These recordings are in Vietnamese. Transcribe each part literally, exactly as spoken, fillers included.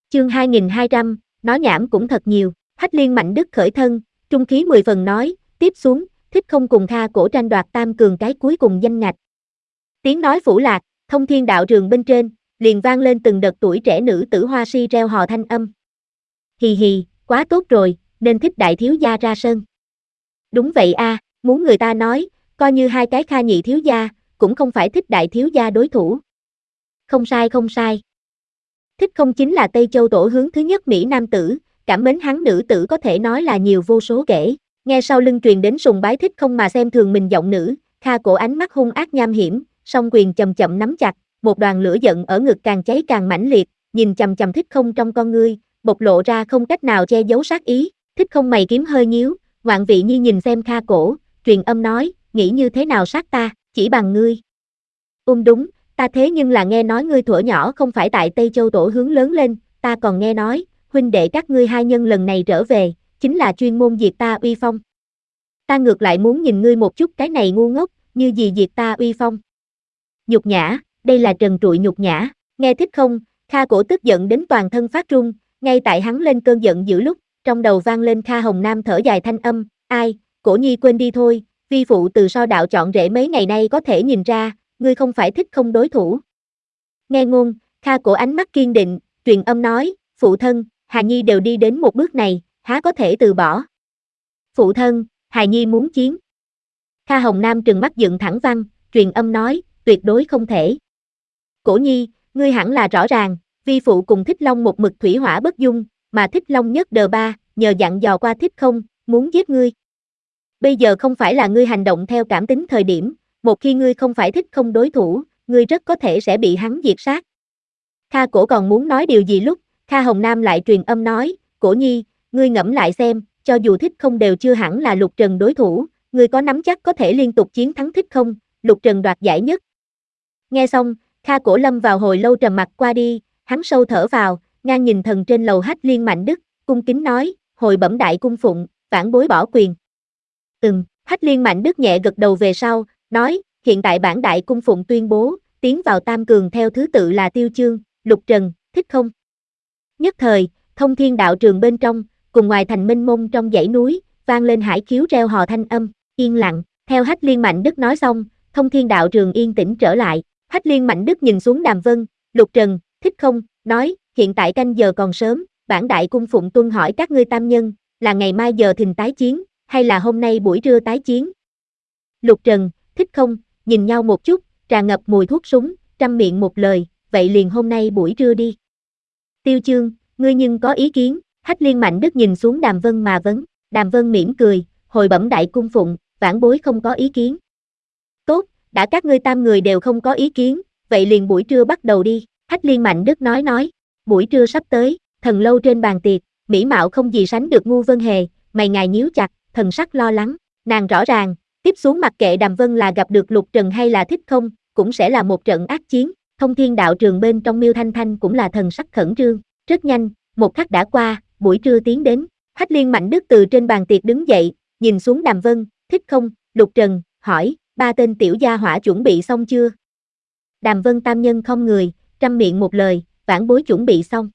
Chương hai nghìn hai trăm, nói nhảm cũng thật nhiều. Hách Liên Mạnh Đức khởi thân, trung khí mười phần nói, tiếp xuống, thích không cùng Kha Cổ tranh đoạt tam cường cái cuối cùng danh ngạch. Tiếng nói phủ lạc, Thông Thiên đạo trường bên trên, liền vang lên từng đợt tuổi trẻ nữ tử hoa si reo hò thanh âm. Hì hì, quá tốt rồi, nên thích đại thiếu gia ra sân. Đúng vậy a, à, muốn người ta nói, coi như hai cái Kha nhị thiếu gia, cũng không phải thích đại thiếu gia đối thủ. Không sai không sai. Thích không chính là Tây Châu tổ hướng thứ nhất Mỹ nam tử, cảm mến hắn nữ tử có thể nói là nhiều vô số kể. Nghe sau lưng truyền đến sùng bái thích không mà xem thường mình giọng nữ, Kha Cổ ánh mắt hung ác nham hiểm, song quyền chậm chậm nắm chặt, một đoàn lửa giận ở ngực càng cháy càng mãnh liệt, nhìn chằm chằm thích không trong con ngươi, bộc lộ ra không cách nào che giấu sát ý. Thích không mày kiếm hơi nhíu, ngoạn vị như nhìn xem Kha Cổ, truyền âm nói, nghĩ như thế nào sát ta, chỉ bằng ngươi. Um đúng, ta thế nhưng là nghe nói ngươi thuở nhỏ không phải tại Tây Châu tổ hướng lớn lên, ta còn nghe nói, huynh đệ các ngươi hai nhân lần này trở về, chính là chuyên môn diệt ta uy phong. Ta ngược lại muốn nhìn ngươi một chút cái này ngu ngốc, như gì diệt ta uy phong. Nhục nhã, đây là trần trụi nhục nhã, nghe thích không, Kha Cổ tức giận đến toàn thân phát run, ngay tại hắn lên cơn giận dữ lúc, trong đầu vang lên Kha Hồng Nam thở dài thanh âm, ai, Cổ nhi quên đi thôi, vi phụ từ so đạo chọn rễ mấy ngày nay có thể nhìn ra, ngươi không phải thích không đối thủ. Nghe ngôn, Kha Cổ ánh mắt kiên định, truyền âm nói, phụ thân, Hà Nhi đều đi đến một bước này, há có thể từ bỏ. Phụ thân, Hà Nhi muốn chiến. Kha Hồng Nam trừng mắt dựng thẳng văn, truyền âm nói, tuyệt đối không thể. Cổ nhi, ngươi hẳn là rõ ràng, vi phụ cùng Thích Long một mực thủy hỏa bất dung, mà Thích Long nhất đờ ba, nhờ dặn dò qua thích không, muốn giết ngươi. Bây giờ không phải là ngươi hành động theo cảm tính thời điểm, một khi ngươi không phải thích không đối thủ, ngươi rất có thể sẽ bị hắn diệt sát. Kha Cổ còn muốn nói điều gì lúc, Kha Hồng Nam lại truyền âm nói, Cổ nhi, ngươi ngẫm lại xem, cho dù thích không đều chưa hẳn là Lục Trần đối thủ, ngươi có nắm chắc có thể liên tục chiến thắng thích không, Lục Trần đoạt giải nhất. Nghe xong, Kha Cổ lâm vào hồi lâu trầm mặc qua đi, hắn sâu thở vào, ngang nhìn thần trên lầu Hách Liên Mạnh Đức, cung kính nói, hồi bẩm đại cung phụng, vãn bối bỏ quyền. Ừm, Hách Liên Mạnh Đức nhẹ gật đầu về sau, nói, hiện tại bản đại cung phụng tuyên bố, tiến vào tam cường theo thứ tự là Tiêu Chương, Lục Trần, thích không. Nhất thời, Thông Thiên đạo trường bên trong, cùng ngoài thành mênh mông trong dãy núi, vang lên hải khiếu reo hò thanh âm, yên lặng, theo Hách Liên Mạnh Đức nói xong, Thông Thiên đạo trường yên tĩnh trở lại. Hách Liên Mạnh Đức nhìn xuống Đàm Vân, Lục Trần, thích không, nói, hiện tại canh giờ còn sớm, bản đại cung phụng tuân hỏi các ngươi tam nhân, là ngày mai giờ thìn tái chiến, hay là hôm nay buổi trưa tái chiến. Lục Trần, thích không, nhìn nhau một chút, tràn ngập mùi thuốc súng, trăm miệng một lời, vậy liền hôm nay buổi trưa đi. Tiêu Chương, ngươi nhưng có ý kiến, Hách Liên Mạnh Đức nhìn xuống Đàm Vân mà vấn, Đàm Vân mỉm cười, hồi bẩm đại cung phụng, vãn bối không có ý kiến. Tốt, đã các ngươi tam người đều không có ý kiến, vậy liền buổi trưa bắt đầu đi, Hách Liên Mạnh Đức nói nói, buổi trưa sắp tới, thần lâu trên bàn tiệc, mỹ mạo không gì sánh được Ngu Vân Hề, mày ngài nhíu chặt, thần sắc lo lắng, nàng rõ ràng, tiếp xuống mặc kệ Đàm Vân là gặp được Lục Trần hay là thích không, cũng sẽ là một trận ác chiến. Thông Thiên đạo trường bên trong Miêu Thanh Thanh cũng là thần sắc khẩn trương, rất nhanh, một khắc đã qua, buổi trưa tiến đến, Hách Liên Mạnh Đức từ trên bàn tiệc đứng dậy, nhìn xuống Đàm Vân, thích không, Lục Trần, hỏi, ba tên tiểu gia hỏa chuẩn bị xong chưa? Đàm Vân tam nhân không người, trăm miệng một lời, vãn bối chuẩn bị xong.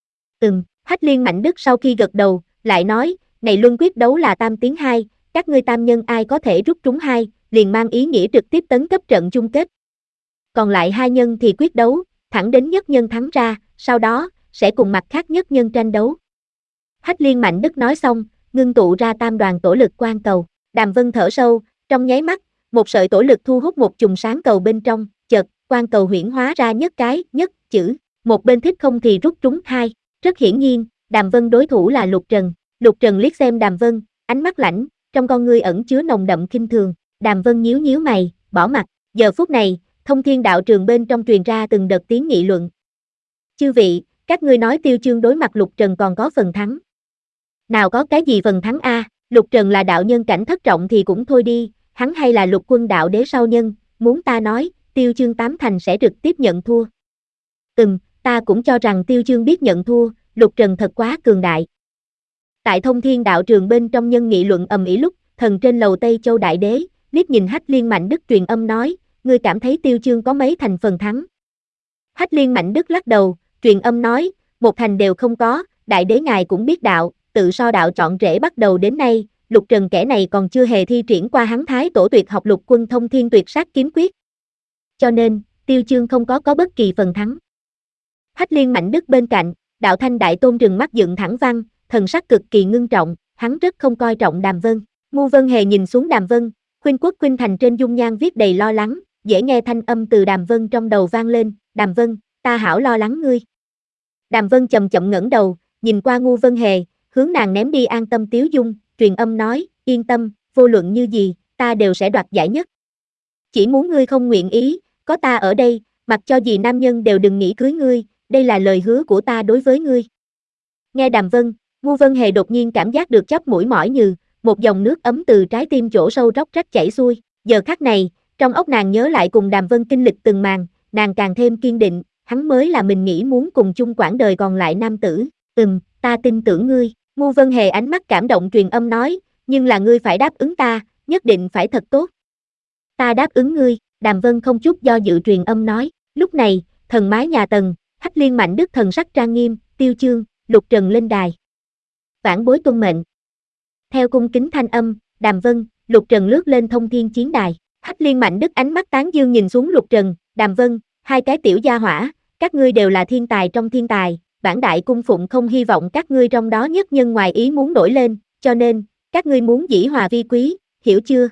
Ừm, Hách Liên Mạnh Đức sau khi gật đầu, lại nói, này luân quyết đấu là tam tiến hai, các ngươi tam nhân ai có thể rút trúng hai, liền mang ý nghĩa trực tiếp tấn cấp trận chung kết. Còn lại hai nhân thì quyết đấu, thẳng đến nhất nhân thắng ra, sau đó, sẽ cùng mặt khác nhất nhân tranh đấu. Hách Liên Mạnh Đức nói xong, ngưng tụ ra tam đoàn tổ lực quan cầu, Đàm Vân thở sâu, trong nháy mắt, một sợi tổ lực thu hút một chùm sáng cầu bên trong, chợt, quan cầu huyễn hóa ra nhất cái, nhất chữ, một bên thích không thì rút trúng hai, rất hiển nhiên, Đàm Vân đối thủ là Lục Trần. Lục Trần liếc xem Đàm Vân, ánh mắt lãnh, trong con ngươi ẩn chứa nồng đậm khinh thường, Đàm Vân nhíu nhíu mày, bỏ mặt, giờ phút này, Thông Thiên đạo trường bên trong truyền ra từng đợt tiếng nghị luận. Chư vị, các ngươi nói Tiêu Chương đối mặt Lục Trần còn có phần thắng. Nào có cái gì phần thắng a, Lục Trần là đạo nhân cảnh thất trọng thì cũng thôi đi, hắn hay là Lục Quân đạo đế sau nhân, muốn ta nói, Tiêu Chương tám thành sẽ trực tiếp nhận thua. Ừm, ta cũng cho rằng Tiêu Chương biết nhận thua, Lục Trần thật quá cường đại. Tại Thông Thiên đạo trường bên trong nhân nghị luận ầm ĩ lúc, thần trên lầu Tây Châu đại đế, liếc nhìn Hách Liên Mạnh Đức truyền âm nói, ngươi cảm thấy Tiêu Chương có mấy thành phần thắng? Hách Liên Mạnh Đức lắc đầu, truyền âm nói, một thành đều không có, đại đế ngài cũng biết đạo, tự so đạo chọn rễ bắt đầu đến nay, Lục Trần kẻ này còn chưa hề thi triển qua hắn Thái Tổ tuyệt học Lục Quân Thông Thiên Tuyệt Sát Kiếm Quyết. Cho nên, Tiêu Chương không có có bất kỳ phần thắng. Hách Liên Mạnh Đức bên cạnh, Đạo Thanh Đại Tôn trừng mắt dựng thẳng văn, thần sắc cực kỳ ngưng trọng, hắn rất không coi trọng Đàm Vân. Ngu Vân Hề nhìn xuống Đàm Vân, Khuynh Quốc Khuynh Thành trên dung nhan viết đầy lo lắng, dễ nghe thanh âm từ Đàm Vân trong đầu vang lên, Đàm Vân, ta hảo lo lắng ngươi. Đàm Vân chậm chậm ngẩng đầu, nhìn qua Ngu Vân Hề, hướng nàng ném đi an tâm tiếu dung, truyền âm nói, yên tâm, vô luận như gì, ta đều sẽ đoạt giải nhất. Chỉ muốn ngươi không nguyện ý, có ta ở đây, mặc cho gì nam nhân đều đừng nghĩ cưới ngươi, đây là lời hứa của ta đối với ngươi. Nghe Đàm Vân, Ngu Vân Hề đột nhiên cảm giác được chóp mũi mỏi như, một dòng nước ấm từ trái tim chỗ sâu róc rách chảy xuôi, giờ khắc này, trong óc nàng nhớ lại cùng Đàm Vân kinh lịch từng màn, nàng càng thêm kiên định, hắn mới là mình nghĩ muốn cùng chung quãng đời còn lại nam tử, ừm, ta tin tưởng ngươi, Ngu Vân Hề ánh mắt cảm động truyền âm nói, nhưng là ngươi phải đáp ứng ta, nhất định phải thật tốt. Ta đáp ứng ngươi, Đàm Vân không chút do dự truyền âm nói, lúc này, thần mái nhà Tần, Hách Liên Mạnh Đức thần sắc trang nghiêm, Tiêu Chương, Lục Trần lên đài. Vãn bối tuân mệnh. Theo cung kính thanh âm, Đàm Vân, Lục Trần lướt lên thông thiên chiến đài. Hách Liên Mạnh Đức ánh mắt tán dương nhìn xuống Lục Trần, Đàm Vân, hai cái tiểu gia hỏa, các ngươi đều là thiên tài trong thiên tài, bản đại cung phụng không hy vọng các ngươi trong đó nhất nhân ngoài ý muốn nổi lên, cho nên, các ngươi muốn dĩ hòa vi quý, hiểu chưa?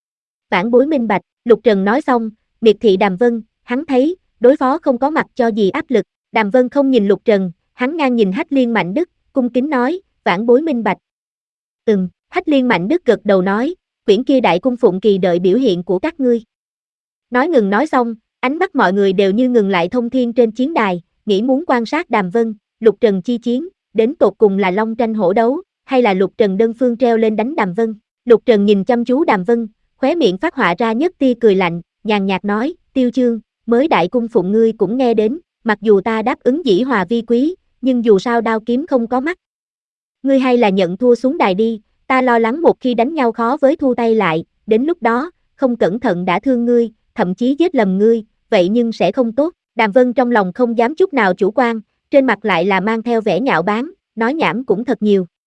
Vãn bối minh bạch, Lục Trần nói xong, miệt thị Đàm Vân, hắn thấy, đối phó không có mặt cho gì áp lực, Đàm Vân không nhìn Lục Trần, hắn ngang nhìn Hách Liên Mạnh Đức, cung kính nói, vãn bối minh bạch. Ừm, Hách Liên Mạnh Đức gật đầu nói, quyển kia đại cung phụng kỳ đợi biểu hiện của các ngươi. Nói ngừng nói xong, ánh mắt mọi người đều như ngừng lại thông thiên trên chiến đài, nghĩ muốn quan sát Đàm Vân, Lục Trần chi chiến, đến tột cùng là long tranh hổ đấu, hay là Lục Trần đơn phương treo lên đánh Đàm Vân. Lục Trần nhìn chăm chú Đàm Vân, khóe miệng phát họa ra nhất tia cười lạnh, nhàn nhạt nói, Tiêu Chương, mới đại cung phụng ngươi cũng nghe đến, mặc dù ta đáp ứng dĩ hòa vi quý, nhưng dù sao đao kiếm không có mắt. Ngươi hay là nhận thua xuống đài đi, ta lo lắng một khi đánh nhau khó với thu tay lại, đến lúc đó, không cẩn thận đã thương ngươi, thậm chí giết lầm ngươi, vậy nhưng sẽ không tốt. Đàm Vân trong lòng không dám chút nào chủ quan, trên mặt lại là mang theo vẻ nhạo báng, nói nhảm cũng thật nhiều.